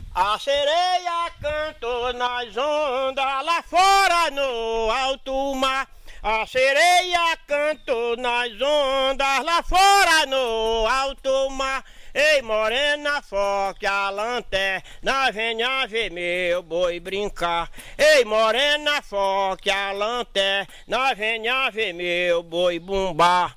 A sereia cantou nas ondas lá fora no alto mar. A sereia cantou nas ondas lá fora no alto mar. Ei, morena, foque a lanterna, venha ver meu boi brincar. Ei, morena, foque a lanterna, venha ver meu boi bumbar.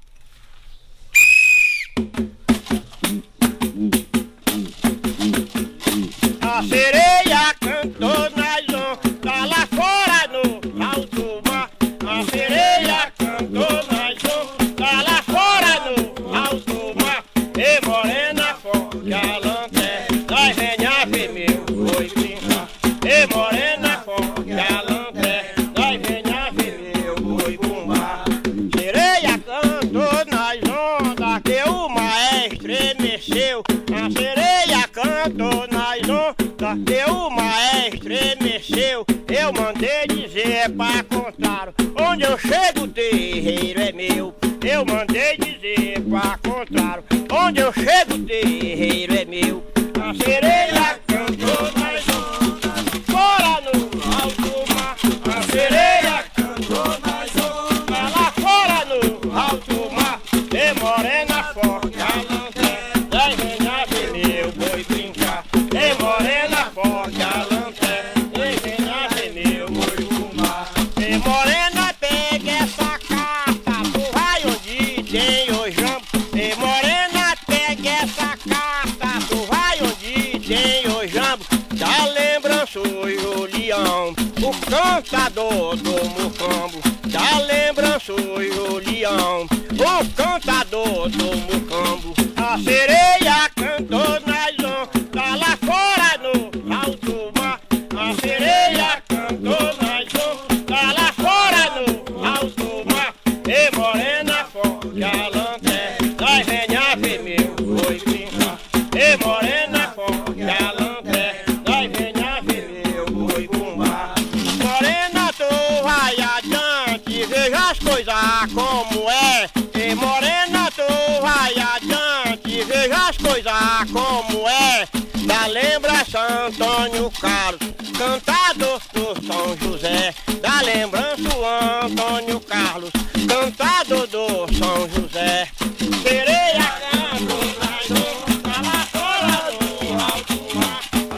A sereia cantou nas ondas lá fora no alto mar. A sereia cantou nas ondas lá fora no alto mar. Ei, morena, foque a lanterna, venha ver meu boi brincar. Ei, morena, foque a lanterna, venha ver meu boi bumbar. Sereia cantou nas ondas que o maestro estremeceu. A sereia cantou nas ondas que o maestro estremeceu. Eu mandei dizer pra contrário, onde eu chego o terreiro é meu. Eu mandei dizer pra contrário, onde eu chego o terreiro é meu. A sereia cantou nas ondas fora no alto mar. A sereia cantou nas ondas lá fora no alto mar. E morena, foque a lanterna, venha ver meu boi brincar. E morena, foque a lanterna, venha ver meu boi bumbar. E morena, pega essa carta, tu vai onde tem o jambo. E morena, pega essa carta, tu vai onde tem o jambo. Da lembrança o leão, o cantador do mucambo. Da lembrança o leão, o cantador do mucambo. A sereia cantou nas ondas lá fora no alto mar. A sereia cantou nas ondas lá fora no alto mar. E morena, foque a lanterna, venha ver meu boi brincar. E morena, foque a lanterna, venha ver meu boi bumbar. Morena, tu vai adiante, veja as coisas como é. E morena, tu vai adiante, veja as coisas como é. Da lembrança Antônio Carlos, cantador do São José. Da lembrança o Antônio Carlos, cantador do São José. Sereia cantou nas ondas lá fora no alto mar.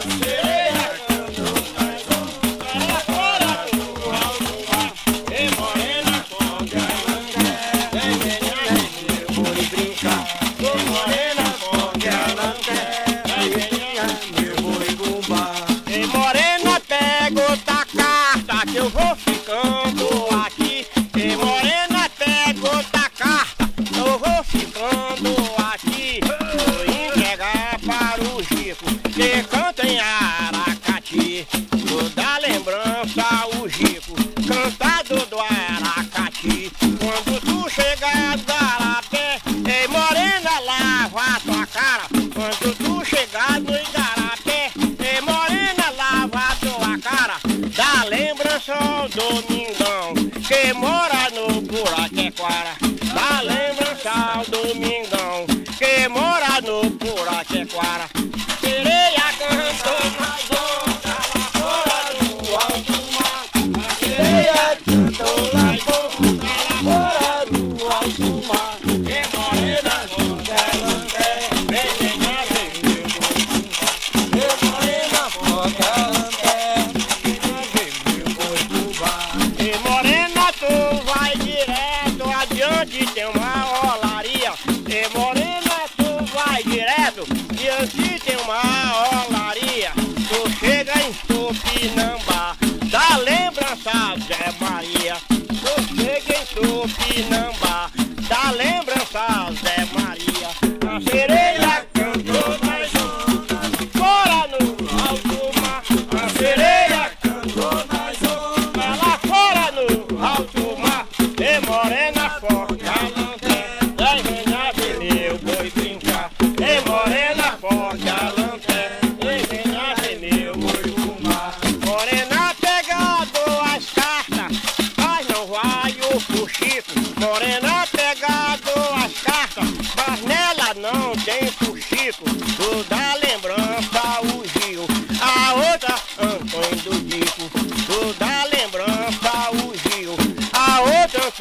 Sereia cantou nas ondas lá fora no alto mar. E morena, foque a lanterna, venha ver meu boi brincar. E morena, foque a lanterna, venha ver meu boi bumbar. E morena, pega outra carta que eu vou ficando aqui. E morena, pega outra carta, eu vou ficando aqui. Vou entregar para o Chico, que canta em Aracati. Vou dar lembrança ao Chico, cantador do Aracati. Quando tu chegar do Igarapé, ei morena, lava a tua cara. Quando tu chegar no Igarapé, ei morena, lava a tua cara. Dá lembrança ao Domingão, que mora no Buraquequara. Dá lembrança ao Domingão, que mora no Buraquequara. Sereia cantou nas ondas lá fora no alto mar. A sereia cantou nas ondas lá fora no alto mar. E morena, foque a lanterna, venha ver meu boi brincar. E morena, foque a lanterna, venha ver meu boi bumbar. E morena, tu vai direto, adiante tem uma olaria. E morena, tu vai direto, diante tem uma olaria. Tu chega em Tupinambá, dá lembrança Zé Maria. Tu chega em Tupinambá, dá lembrança Zé Maria. A sereia cantou nas ondas fora no alto mar. A sereia cantou nas ondas lá fora no alto mar. E morena, foque a lanterna, venha ver meu boi brincar. E morena, foque a lanterna,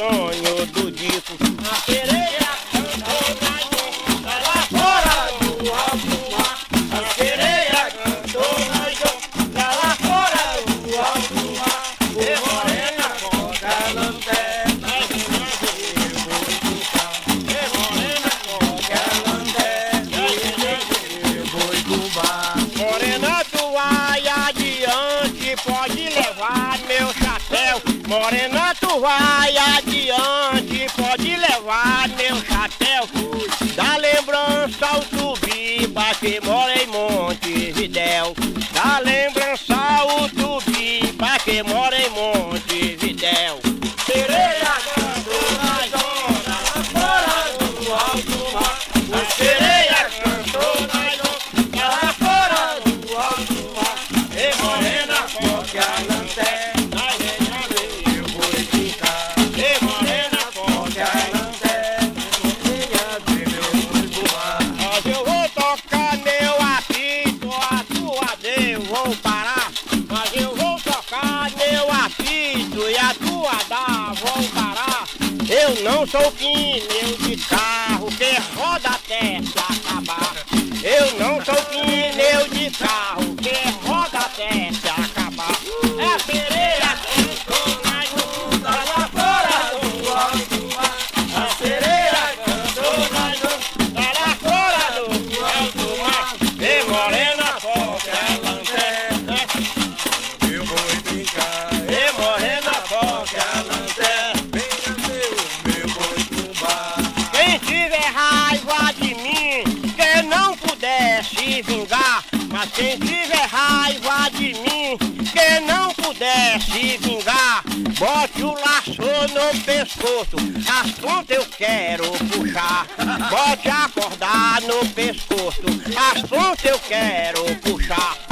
sonho do disco. A sereia cantou na ilha, lá fora do alto mar. A sereia cantou na ilha, lá fora do alto mar. E morena com a lanterna, eu vou escutar. E morena com a lanterna, eu vou escutar. Morena, tu vai adiante, pode levar meu chapéu. Morena, tu vai adiante, pode levar meu chapéu. Dá lembrança ao Tubiba que mora em Montevidéu. Dá lembrança ao Tubiba que mora em Montevidéu. Sereia cantou na zona, lá fora do alto mar. A sereia cantou na zona, lá fora do alto mar. E morena, foque a lanterna, eu vou ficar. E morena, foque a lanterna, eu vou voar. Mas eu vou tocar meu apito, a tua eu vou parar. Mas eu vou tocar meu apito e a tua vou parar. Eu não sou pneu de carro que roda até se acabar. Eu não sou pneu de carro que roda até se acabar. É a sereia cantou na ilha, lá fora do alto mar. A sereia cantou na ilha, lá fora do alto mar. E morena, foque a lanterna, eu vou brincar. E morena, foque a lanterna, eu vou escubar. Quem tiver raiva de mim, que não pudesse vingar. Mas quem tiver raiva de mim, que não pudesse vingar, bote o laço no pescoço, assunto eu quero puxar. Bote a corda no pescoço, assunto eu quero puxar.